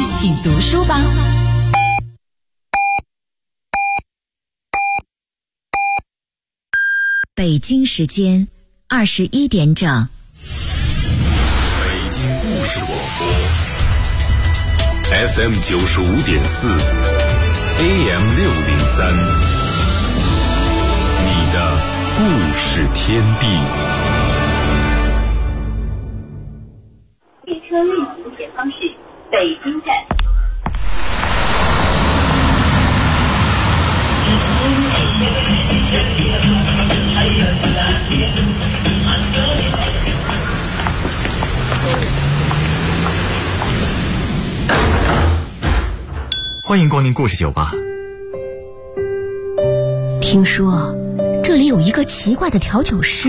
一起读书吧。 北京时间21点整。 北京故事广播 FM 95.4 AM 603，你的故事天地。 列车运行前方是北京站。 欢迎光临故事酒吧。 听说这里有一个奇怪的调酒师，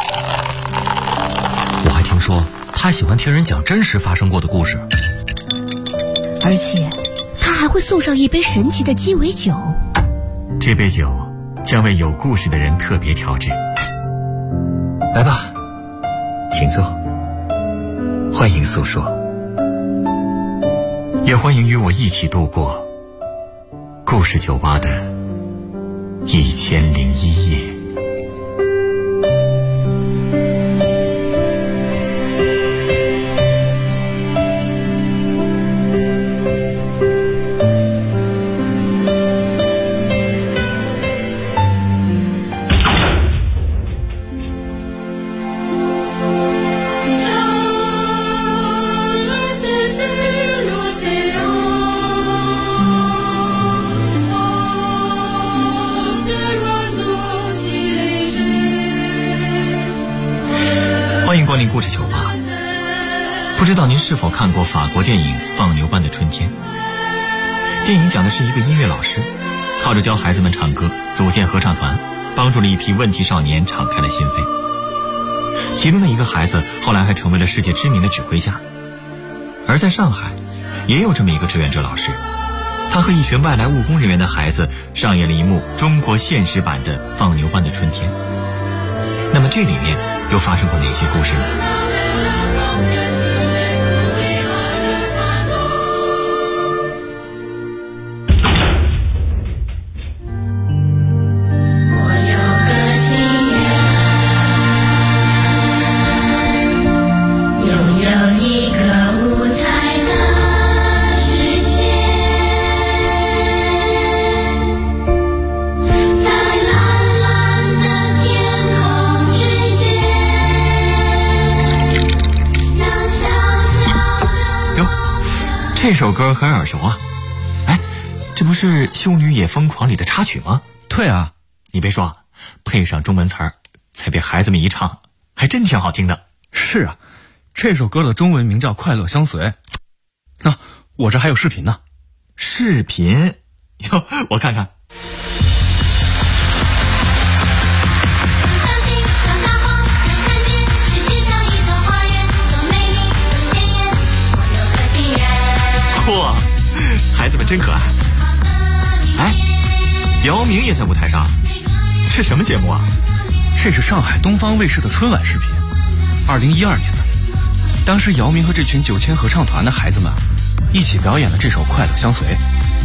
我还听说他喜欢听人讲真实发生过的故事， 而且他还会送上一杯神奇的鸡尾酒。 这杯酒将为有故事的人特别调制。来吧，请坐，欢迎诉说，也欢迎与我一起度过故事酒吧的1001夜。欢迎光临故事酒吧。不知道您是否看过法国电影《放牛班的春天》？电影讲的是一个音乐老师，靠着教孩子们唱歌，组建合唱团，帮助了一批问题少年敞开了心扉。其中的一个孩子后来还成为了世界知名的指挥家。而在上海，也有这么一个志愿者老师，他和一群外来务工人员的孩子上演了一幕中国现实版的《放牛班的春天》。那么这里面又发生过哪些故事呢？这首歌很耳熟啊！哎，这不是《修女也疯狂》里的插曲吗？ 对啊， 你别说，配上中文词儿，再被孩子们一唱，还真挺好听的。 是啊，这首歌的中文名叫《快乐相随》。那我这还有视频呢。 视频？哟，我看看。嚯，孩子们真可爱！哎，姚明也在舞台上，这什么节目啊？ 这是上海东方卫视的春晚视频，2012年的。当时姚明和这群9000合唱团的孩子们一起表演了这首《快乐相随》。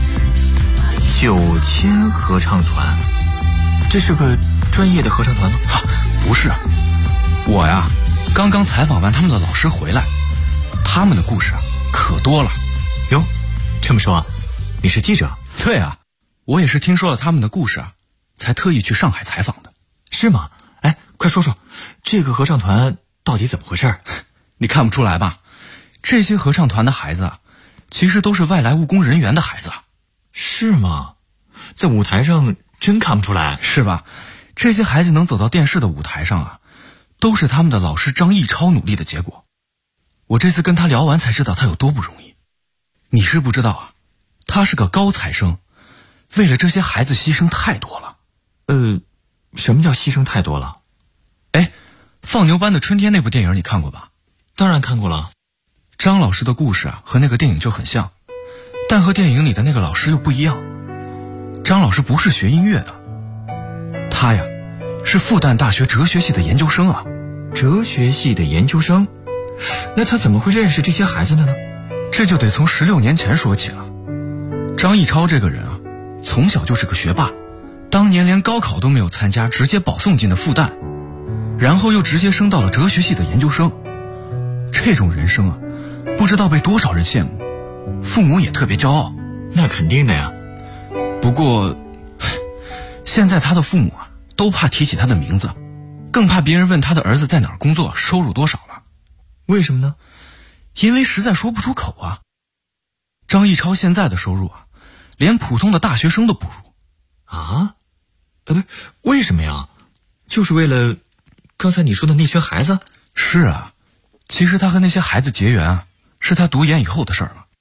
9000合唱团，这是个专业的合唱团吗？ 不是，我呀刚刚采访完他们的老师回来，他们的故事可多了。 哟，这么说，你是记者？ 对啊，我也是听说了他们的故事才特意去上海采访的。 是吗？哎，快说说，这个合唱团到底怎么回事？ 你看不出来吧？这些合唱团的孩子其实都是外来务工人员的孩子。 是吗？在舞台上真看不出来， 是吧？这些孩子能走到电视的舞台上都是他们的老师张毅超努力的结果。我这次跟他聊完才知道他有多不容易。你是不知道他是个高材生，为了这些孩子牺牲太多了。 什么叫牺牲太多了？ 哎，放牛班的春天那部电影你看过吧？ 当然看过了。 张老师的故事和那个电影就很像，但和电影里的那个老师又不一样。张老师不是学音乐的，他呀是复旦大学哲学系的研究生啊。 哲学系的研究生？那他怎么会认识这些孩子的呢？ 这就得从16年前说起了。张逸超这个人啊，从小就是个学霸，当年连高考都没有参加，直接保送进了复旦，然后又直接升到了哲学系的研究生。这种人生啊，不知道被多少人羡慕，父母也特别骄傲。 那肯定的呀。 不过现在他的父母啊，都怕提起他的名字，更怕别人问他的儿子在哪儿工作，收入多少了。 为什么呢？ 因为实在说不出口啊。张逸超现在的收入啊，连普通的大学生都不如。 啊？不，为什么呀？就是为了刚才你说的那群孩子？ 是啊，其实他和那些孩子结缘啊，是他读研以后的事儿了。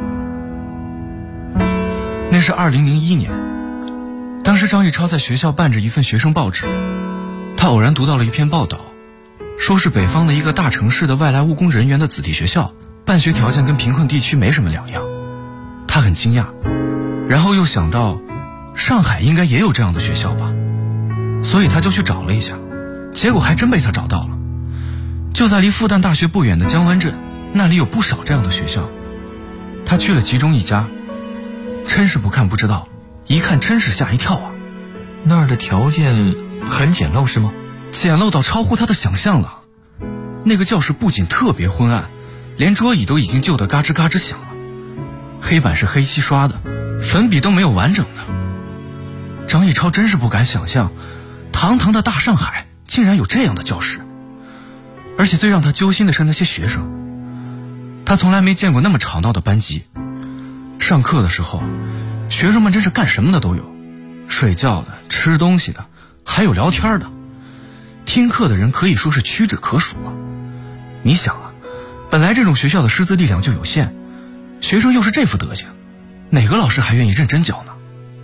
那是2001年，当时张逸超在学校办着一份学生报纸，他偶然读到了一篇报道，说是北方的一个大城市的外来务工人员的子弟学校，办学条件跟贫困地区没什么两样。他很惊讶，然后又想到上海应该也有这样的学校吧，所以他就去找了一下，结果还真被他找到了。就在离复旦大学不远的江湾镇，那里有不少这样的学校。他去了其中一家，真是不看不知道，一看真是吓一跳啊。 那儿的条件很简陋是吗？ 简陋到超乎他的想象了。那个教室不仅特别昏暗，连桌椅都已经旧得嘎吱嘎吱响了，黑板是黑漆刷的，粉笔都没有完整的。张逸超真是不敢想象，堂堂的大上海竟然有这样的教室。而且最让他揪心的是那些学生，他从来没见过那么吵闹的班级。上课的时候，学生们真是干什么的都有，睡觉的、吃东西的，还有聊天的。听课的人可以说是屈指可数啊。你想啊，本来这种学校的师资力量就有限，学生又是这副德行，哪个老师还愿意认真教呢？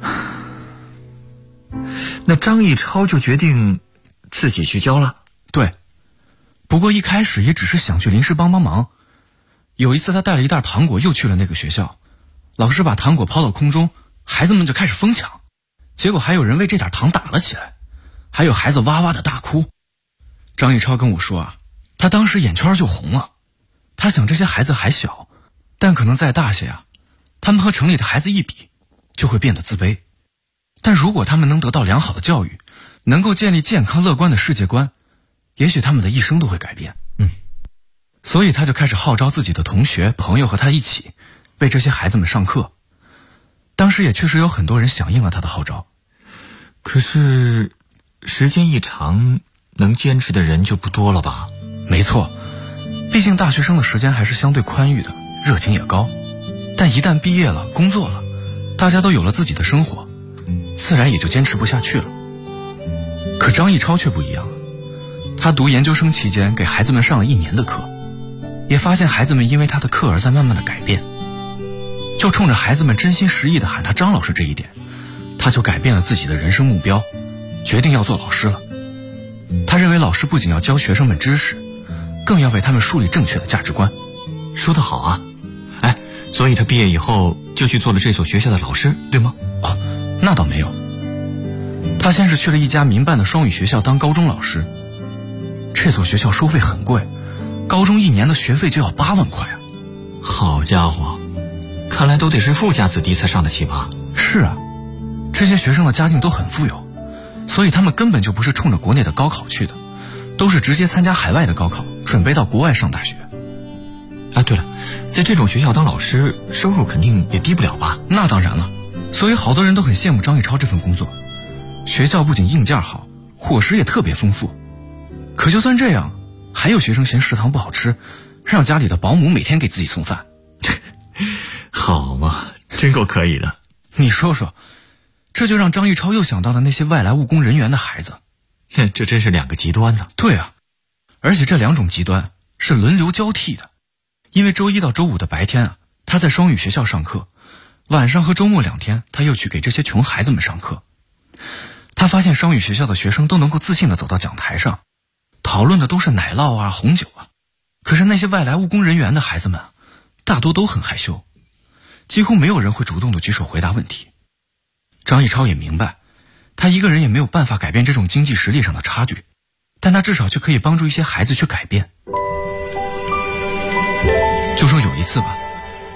那张逸超就决定自己去教了。 对，不过一开始也只是想去临时帮忙。有一次他带了一袋糖果又去了那个学校，老师把糖果抛到空中，孩子们就开始疯抢，结果还有人为这点糖打了起来，还有孩子哇哇的大哭。张逸超跟我说啊，他当时眼圈就红了。他想这些孩子还小，但可能再大些啊，他们和城里的孩子一比，就会变得自卑。但如果他们能得到良好的教育，能够建立健康乐观的世界观，也许他们的一生都会改变。所以他就开始号召自己的同学朋友和他一起为这些孩子们上课。当时也确实有很多人响应了他的号召。 可是时间一长，能坚持的人就不多了吧？ 没错，毕竟大学生的时间还是相对宽裕的，热情也高。但一旦毕业了工作了，大家都有了自己的生活，自然也就坚持不下去了。可张逸超却不一样了，他读研究生期间给孩子们上了1年的课，也发现孩子们因为他的课而在慢慢的改变。就冲着孩子们真心实意的喊他张老师这一点，他就改变了自己的人生目标，决定要做老师了。他认为老师不仅要教学生们知识，更要为他们树立正确的价值观。 说得好啊。哎，所以他毕业以后就去做了这所学校的老师，对吗？ 哦，那倒没有。他先是去了一家民办的双语学校当高中老师。这所学校收费很贵，高中1年的学费就要8万块啊。 好家伙，看来都得是富家子弟才上得起吧？ 是啊，这些学生的家境都很富有，所以他们根本就不是冲着国内的高考去的，都是直接参加海外的高考，准备到国外上大学。 啊，对了，在这种学校当老师，收入肯定也低不了吧？ 那当然了，所以好多人都很羡慕张逸超这份工作。学校不仅硬件好，伙食也特别丰富。可就算这样，还有学生嫌食堂不好吃，让家里的保姆每天给自己送饭。 好嘛，真够可以的。 你说说，这就让张逸超又想到了那些外来务工人员的孩子。 这真是2个极端呢。 对啊，而且这2种极端是轮流交替的。因为周1到周5的白天啊，他在双语学校上课，晚上和周末2天他又去给这些穷孩子们上课。他发现双语学校的学生都能够自信地走到讲台上，讨论的都是奶酪啊、红酒啊。可是那些外来务工人员的孩子们啊，大多都很害羞，几乎没有人会主动地举手回答问题。张逸超也明白，他一个人也没有办法改变这种经济实力上的差距，但他至少却可以帮助一些孩子去改变。就说有一次吧，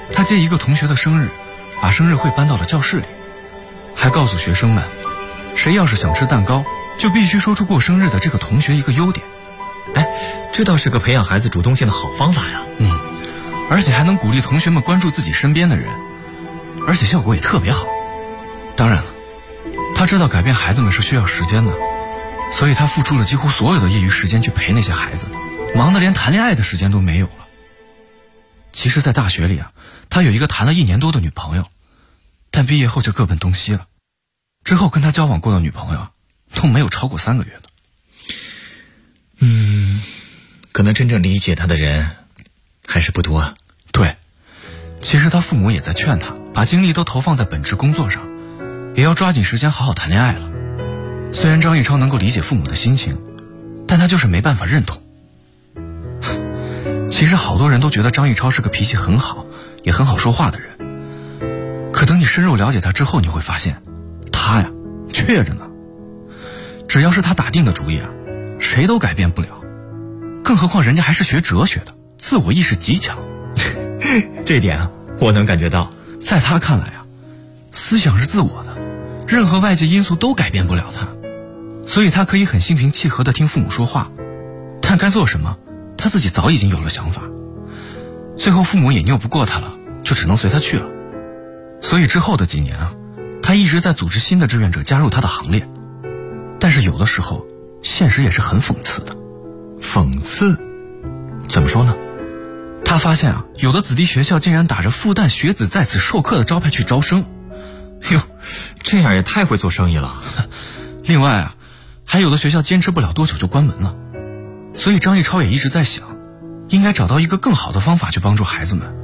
他借一个同学的生日，把生日会搬到了教室里，还告诉学生们，谁要是想吃蛋糕，就必须说出过生日的这个同学一个优点。 这倒是个培养孩子主动性的好方法呀。 而且还能鼓励同学们关注自己身边的人，而且效果也特别好。当然了，他知道改变孩子们是需要时间的，所以他付出了几乎所有的业余时间去陪那些孩子，忙得连谈恋爱的时间都没有了。其实在大学里啊，他有一个谈了1年多的女朋友，但毕业后就各奔东西了。之后跟他交往过的女朋友都没有超过3个月的。 可能真正理解他的人还是不多啊。 对，其实他父母也在劝他把精力都投放在本职工作上，也要抓紧时间好好谈恋爱了。虽然张逸超能够理解父母的心情，但他就是没办法认同。其实好多人都觉得张逸超是个脾气很好也很好说话的人，可等你深入了解他之后，你会发现他呀倔着呢。只要是他打定的主意啊，谁都改变不了，更何况人家还是学哲学的，自我意识极强。 这点啊，我能感觉到。 在他看来啊，思想是自我的，任何外界因素都改变不了他，所以他可以很心平气和地听父母说话，但该做什么他自己早已经有了想法。最后父母也拗不过他了，就只能随他去了。所以之后的几年啊，他一直在组织新的志愿者加入他的行列。但是有的时候现实也是很讽刺的。 讽刺？怎么说呢？ 他发现啊，有的子弟学校竟然打着复旦学子在此授课的招牌去招生。 哟，这样也太会做生意了。 另外啊，还有的学校坚持不了多久就关门了。所以张逸超也一直在想，应该找到一个更好的方法去帮助孩子们。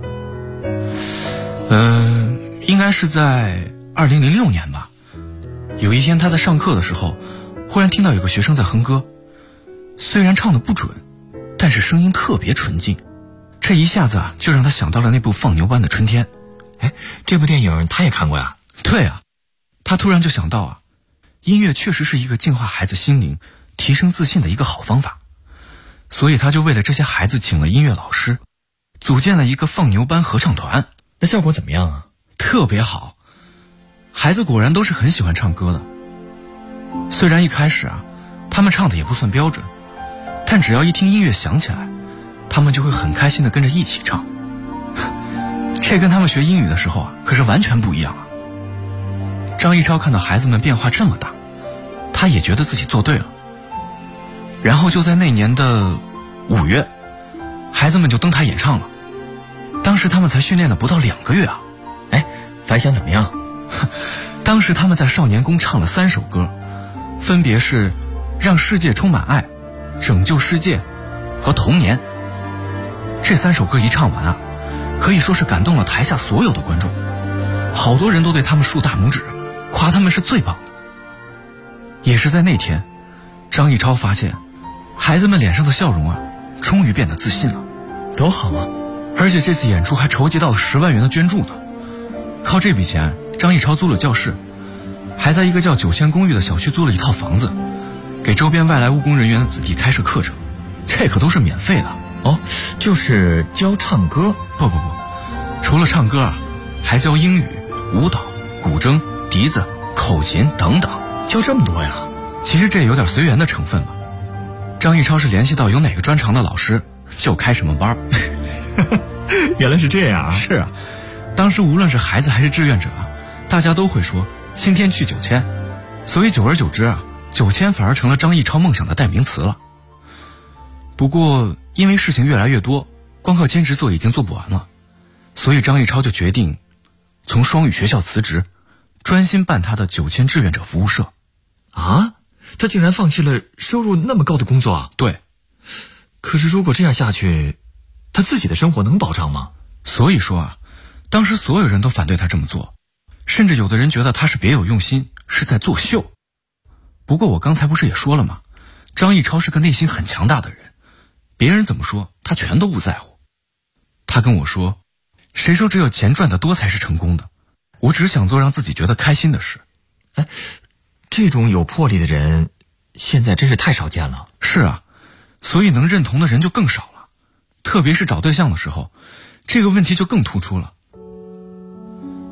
应该是在2006年吧。有一天他在上课的时候，忽然听到有个学生在哼歌，虽然唱得不准，但是声音特别纯净。这一下子啊，就让他想到了那部《放牛班的春天》。 这部电影他也看过呀？ 对啊，他突然就想到啊，音乐确实是一个净化孩子心灵、提升自信的一个好方法。所以他就为了这些孩子请了音乐老师，组建了一个放牛班合唱团。 那效果怎么样啊？ 特别好，孩子果然都是很喜欢唱歌的。虽然一开始啊，他们唱的也不算标准，但只要一听音乐响起来，他们就会很开心地跟着一起唱。这跟他们学英语的时候啊，可是完全不一样啊。张逸超看到孩子们变化这么大，他也觉得自己做对了。然后就在那年的5月，孩子们就登台演唱了。当时他们才训练了不到2个月啊。 反响怎么样？ 当时他们在少年宫唱了3首歌，分别是让世界充满爱、拯救世界和童年。这3首歌一唱完啊，可以说是感动了台下所有的观众，好多人都对他们竖大拇指，夸他们是最棒的。也是在那天，张逸超发现孩子们脸上的笑容啊，终于变得自信了。 多好啊！ 而且这次演出还筹集到了10万元的捐助呢。靠这笔钱，张逸超租了教室，还在一个叫9000公寓的小区租了一套房子，给周边外来务工人员的子弟开设课程，这可都是免费的。 就是教唱歌？ 不，除了唱歌啊，还教英语、舞蹈、古筝、笛子、口琴等等。 教这么多呀？ 其实这有点随缘的成分了。张逸超是联系到有哪个专长的老师就开什么班。 原来是这样啊。 是啊，当时无论是孩子还是志愿者啊，大家都会说青天去9000，所以久而久之啊，9000反而成了张逸超梦想的代名词了。不过因为事情越来越多，光靠兼职做已经做不完了，所以张逸超就决定从双语学校辞职，专心办他的9000志愿者服务社。 啊？他竟然放弃了收入那么高的工作啊？ 对。 可是如果这样下去，他自己的生活能保障吗？ 所以说啊，当时所有人都反对他这么做，甚至有的人觉得他是别有用心，是在作秀。不过我刚才不是也说了吗？张逸超是个内心很强大的人，别人怎么说他全都不在乎。他跟我说，谁说只有钱赚得多才是成功的？我只想做让自己觉得开心的事。 这种有魄力的人现在真是太少见了。 是啊，所以能认同的人就更少了，特别是找对象的时候，这个问题就更突出了。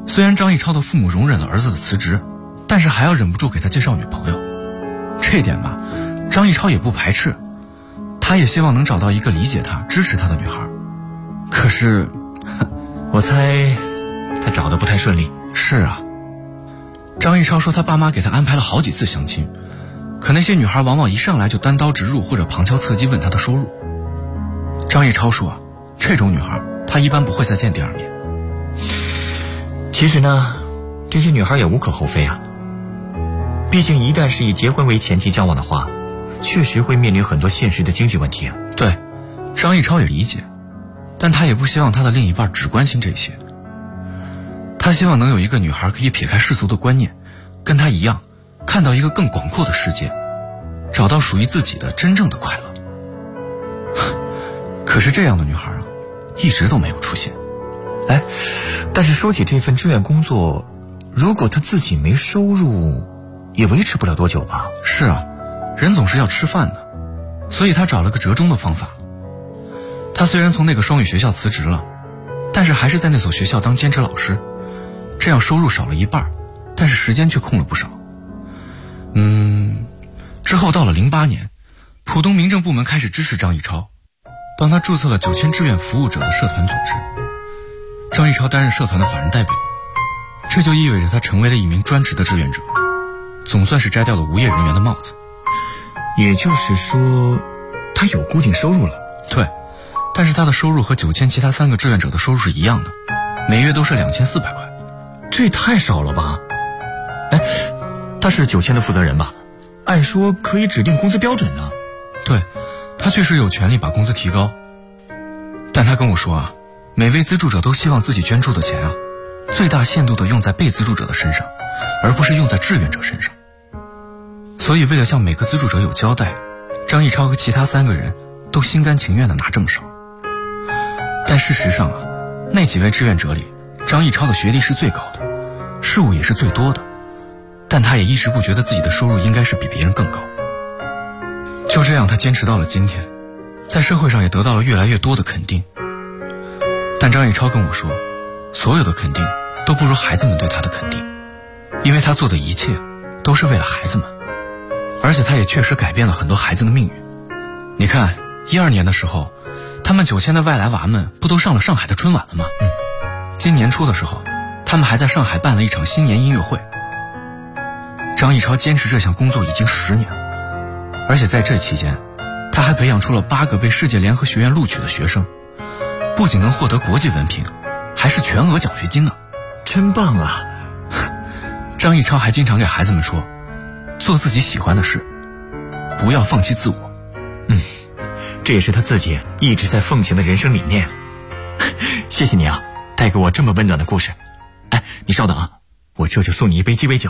虽然张逸超的父母容忍了儿子的辞职，但是还要忍不住给他介绍女朋友。这一点吧，张逸超也不排斥，他也希望能找到一个理解他、支持他的女孩。可是， 我猜他找的不太顺利。 是啊，张逸超说他爸妈给他安排了好几次相亲，可那些女孩往往一上来就单刀直入或者旁敲侧击问他的收入。张逸超说，这种女孩他一般不会再见第二面。 其实呢，这些女孩也无可厚非啊。毕竟一旦是以结婚为前提交往的话，确实会面临很多现实的经济问题啊。 对，张逸超也理解，但他也不希望他的另一半只关心这些。他希望能有一个女孩可以撇开世俗的观念，跟他一样，看到一个更广阔的世界，找到属于自己的真正的快乐。可是这样的女孩啊，一直都没有出现。 但是说起这份志愿工作，如果她自己没收入，也维持不了多久吧？ 是啊，人总是要吃饭的，所以他找了个折中的方法。他虽然从那个双语学校辞职了，但是还是在那所学校当兼职老师，这样收入少了一半，但是时间却空了不少。之后到了08年，浦东民政部门开始支持张逸超，帮他注册了9000志愿服务者的社团组织。张逸超担任社团的法人代表，这就意味着他成为了一名专职的志愿者，总算是摘掉了无业人员的帽子。 也就是说，他有固定收入了。 对，但是他的收入和9000其他3个志愿者的收入是一样的，每月都是2400块。 这也太少了吧？他是9000的负责人吧？按说可以指定工资标准呢。 对，他确实有权利把工资提高，但他跟我说啊，每位资助者都希望自己捐助的钱啊，最大限度地用在被资助者的身上，而不是用在志愿者身上。所以为了向每个资助者有交代，张逸超和其他3个人都心甘情愿地拿这么少。但事实上啊，那几位志愿者里，张逸超的学历是最高的，事务也是最多的，但他也一直不觉得自己的收入应该是比别人更高。就这样，他坚持到了今天，在社会上也得到了越来越多的肯定。但张逸超跟我说，所有的肯定都不如孩子们对他的肯定，因为他做的一切都是为了孩子们，而且他也确实改变了很多孩子的命运。你看，12年的时候，他们9000的外来娃们不都上了上海的春晚了吗？今年初的时候，他们还在上海办了一场新年音乐会。张逸超坚持这项工作已经10年了，而且在这期间，他还培养出了8个被世界联合学院录取的学生，不仅能获得国际文凭，还是全额奖学金呢。 真棒啊！ 张逸超还经常给孩子们说，做自己喜欢的事，不要放弃自我。 这也是他自己一直在奉行的人生理念。谢谢你啊，带给我这么温暖的故事。你稍等啊，我这就送你一杯鸡尾酒。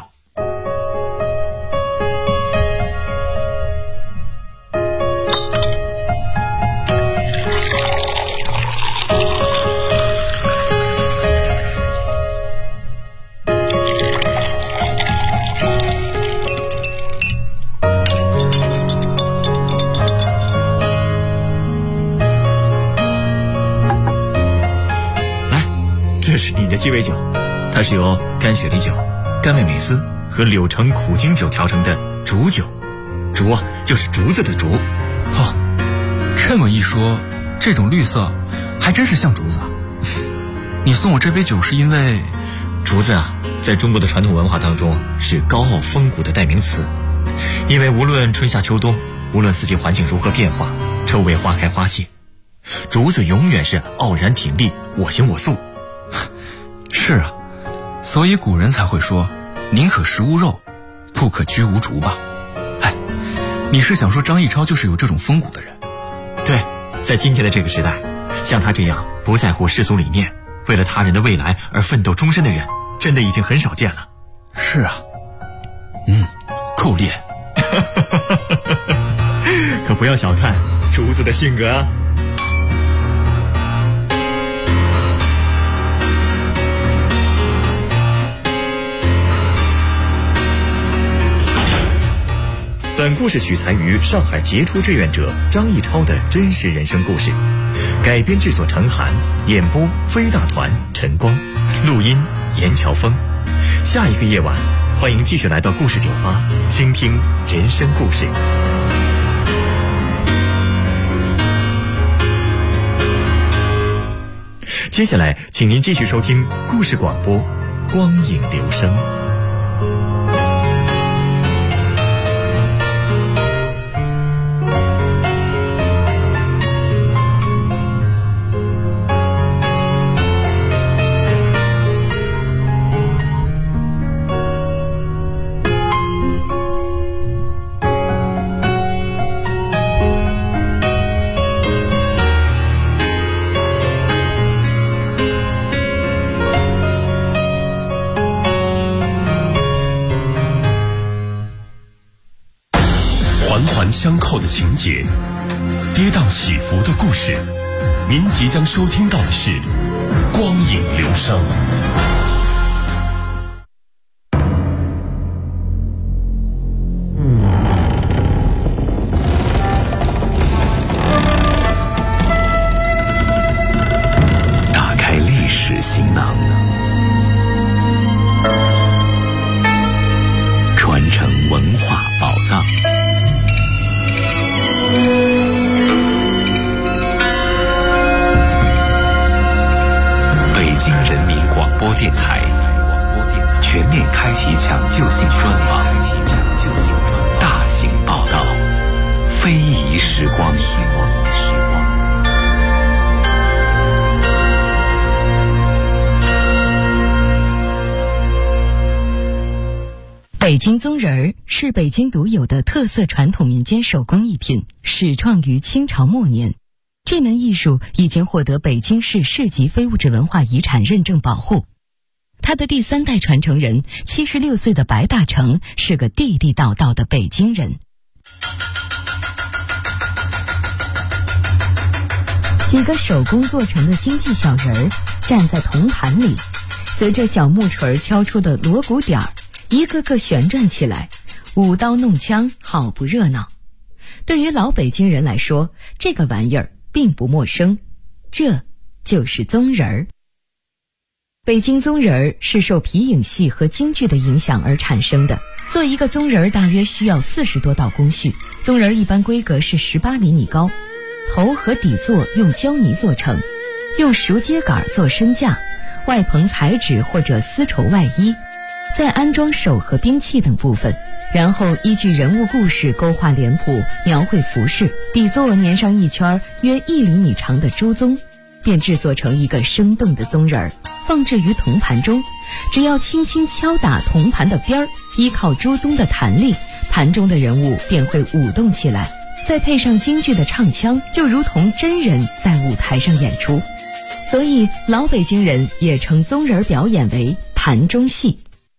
这是你的鸡尾酒，它是由干雪梨酒、甘味美思和柳橙苦精酒调成的竹酒。竹啊，就是竹子的竹。 这么一说，这种绿色还真是像竹子啊。你送我这杯酒是因为竹子啊，在中国的传统文化当中是高傲风骨的代名词。因为无论春夏秋冬，无论四季环境如何变化，周围花开花谢，竹子永远是傲然挺立，我行我素。 是啊，所以古人才会说，宁可食无肉，不可居无竹吧。你是想说张逸超就是有这种风骨的人？ 对，在今天的这个时代，像他这样不在乎世俗理念，为了他人的未来而奋斗终身的人，真的已经很少见了。 是啊，够烈。 可不要小看竹子的性格啊。本故事取材于上海杰出志愿者张逸超的真实人生故事，改编制作陈涵，演播飞大团陈光，录音严乔峰。下一个夜晚，欢迎继续来到故事酒吧，倾听人生故事。接下来，请您继续收听故事广播《光影留声》。 相扣的情节，跌宕起伏的故事，您即将收听到的是《光影留声》。 打开历史行囊，传承文化宝藏。北京人民广播电台全面开启抢救性专访，大型报道，非遗时光。 北京宗人儿是北京独有的特色传统民间手工艺品，始创于清朝末年。这门艺术已经获得北京市市级非物质文化遗产认证保护。他的第3代传承人76岁的白大成是个地地道道的北京人。几个手工做成的京剧小人儿站在铜盘里，随着小木锤敲出的锣鼓点儿，一个个旋转起来，舞刀弄枪，好不热闹。对于老北京人来说，这个玩意儿并不陌生，这就是宗人儿。北京宗人儿是受皮影戏和京剧的影响而产生的。做一个宗人儿大约需要40多道工序，宗人儿一般规格是18厘米高，头和底座用胶泥做成，用熟秸秆做身架，外棚彩纸或者丝绸外衣，再安装手和兵器等部分，然后依据人物故事勾画脸谱，描绘服饰，底座粘上一圈约1厘米长的朱宗，便制作成一个生动的宗人儿，放置于铜盘中。只要轻轻敲打铜盘的边儿，依靠朱宗的弹力，盘中的人物便会舞动起来，再配上京剧的唱腔，就如同真人在舞台上演出。所以老北京人也称宗人表演为盘中戏。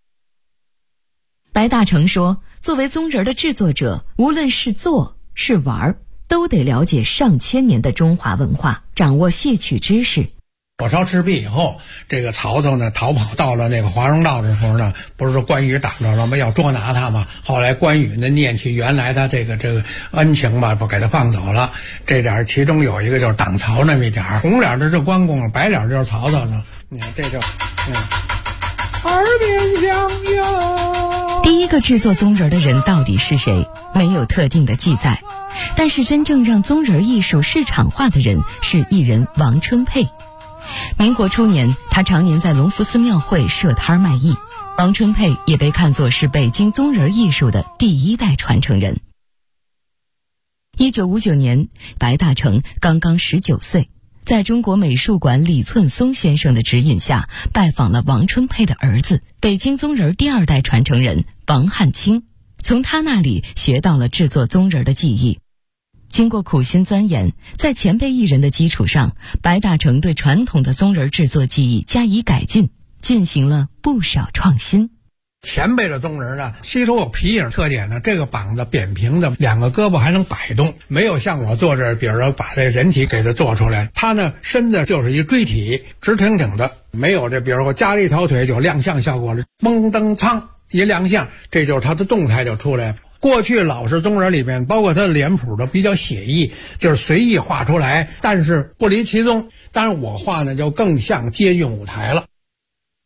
白大成说，作为宗人的制作者，无论是做是玩，都得了解上千年的中华文化，掌握戏曲知识。 火烧赤壁以后，这个曹操呢逃跑到了那个华容道的时候呢，不是说关羽挡着了吗？要捉拿他嘛。后来关羽呢念起原来的这个恩情吧，不给他放走了。这点其中有一个就是挡曹那么一点，红脸的是关公，白脸就是曹操呢。你看这就耳边响哟。 第一个制作宗人的人到底是谁？没有特定的记载，但是真正让宗人艺术市场化的人是艺人王春佩。民国初年，他常年在隆福寺庙会设摊卖艺。王春佩也被看作是北京宗人艺术的第1代传承人。1959年，白大成刚刚19岁，在中国美术馆李寸松先生的指引下，拜访了王春佩的儿子，北京宗人第2代传承人王汉卿，从他那里学到了制作宗人的技艺。经过苦心钻研，在前辈艺人的基础上，白大成对传统的宗人制作技艺加以改进，进行了不少创新。 前辈的宗人呢，吸收有皮影特点呢，这个膀子扁平的，2个胳膊还能摆动，没有像我做这，比如说把这人体给它做出来，他呢身子就是一锥体，直挺挺的，没有这，比如说我加了一条腿就亮相效果了，嘣噔苍一亮相，这就是他的动态就出来了。过去老式宗人里面，包括他的脸谱都比较写意，就是随意画出来，但是不离其宗。但是我画呢，就更像接近舞台了。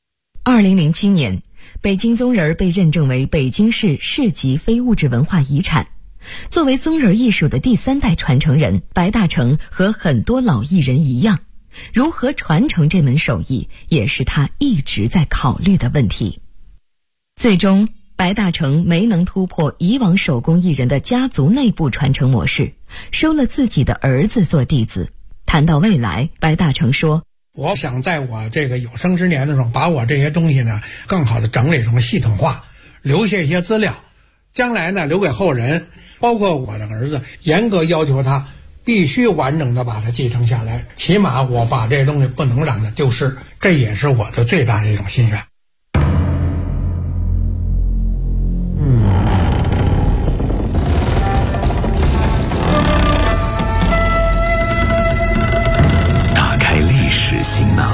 2007年，北京宗人被认证为北京市市级非物质文化遗产。作为宗人艺术的第3代传承人，白大成和很多老艺人一样，如何传承这门手艺，也是他一直在考虑的问题。最终，白大成没能突破以往手工艺人的家族内部传承模式，收了自己的儿子做弟子。谈到未来，白大成说， 我想在我这个有生之年的时候，把我这些东西呢更好的整理成系统化，留下一些资料，将来呢留给后人，包括我的儿子，严格要求他必须完整的把它继承下来，起码我把这东西不能让它丢失，这也是我的最大的一种心愿。 行囊，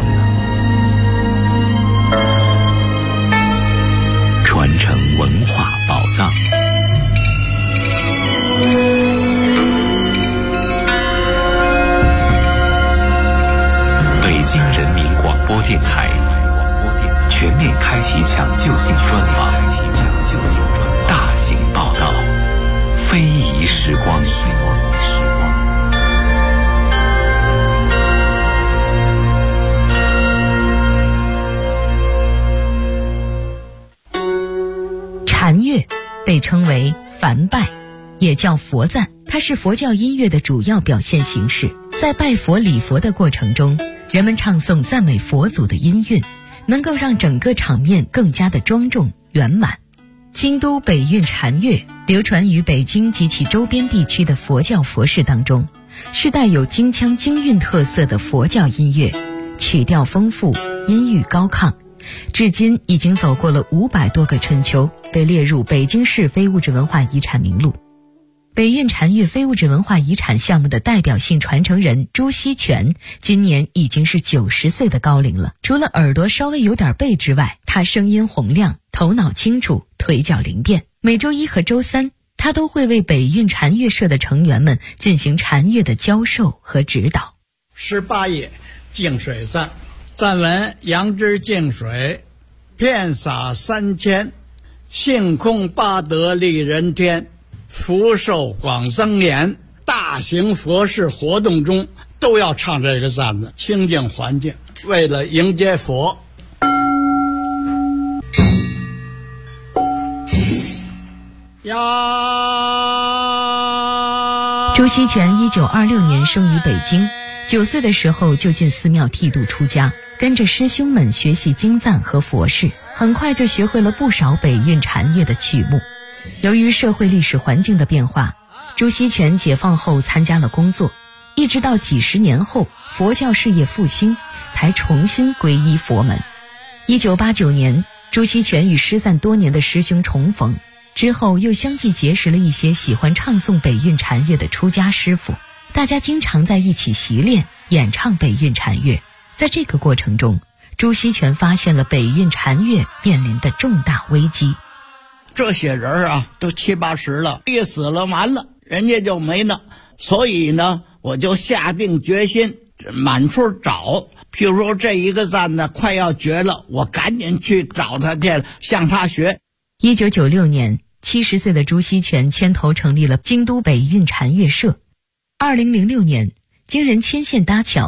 传承文化宝藏。北京人民广播电台全面开启抢救性专访，大型报道，非遗时光。 禅乐被称为梵拜，也叫佛赞，它是佛教音乐的主要表现形式。在拜佛礼佛的过程中，人们唱诵赞美佛祖的音韵，能够让整个场面更加的庄重圆满。京都北韵禅乐流传于北京及其周边地区的佛教佛事当中，是带有京腔京韵特色的佛教音乐，曲调丰富，音域高亢，至今已经走过了500多个春秋，被列入北京市非物质文化遗产名录。北韵禅乐非物质文化遗产项目的代表性传承人朱锡全，今年已经是90岁的高龄了。除了耳朵稍微有点背之外，他声音洪亮，头脑清楚，腿脚灵便。每周1和周3，他都会为北韵禅乐社的成员们进行禅乐的教授和指导。 18页净水赞，赞文：杨枝净水，遍洒3000，性空八德利人天，福寿广增延。大型佛事活动中都要唱这个赞子，清净环境，为了迎接佛。呀！ 朱锡全1926年生于北京，9岁的时候就进寺庙剃度出家，跟着师兄们学习经赞和佛事，很快就学会了不少北韵禅乐的曲目。由于社会历史环境的变化，朱锡全解放后参加了工作，一直到几十年后佛教事业复兴，才重新皈依佛门。1989年，朱锡全与失散多年的师兄重逢，之后又相继结识了一些喜欢唱诵北韵禅乐的出家师傅，大家经常在一起习练演唱北韵禅乐。在这个过程中，朱锡全发现了北韵禅乐面临的重大危机。 这些人啊，都70、80了，一死了完了，人家就没了。所以呢，我就下定决心满处找。譬如说这一个赞呢快要绝了，我赶紧去找他去，向他学。 1996年，70岁的朱锡全牵头成立了京都北韵禅乐社。2006年，经人牵线搭桥，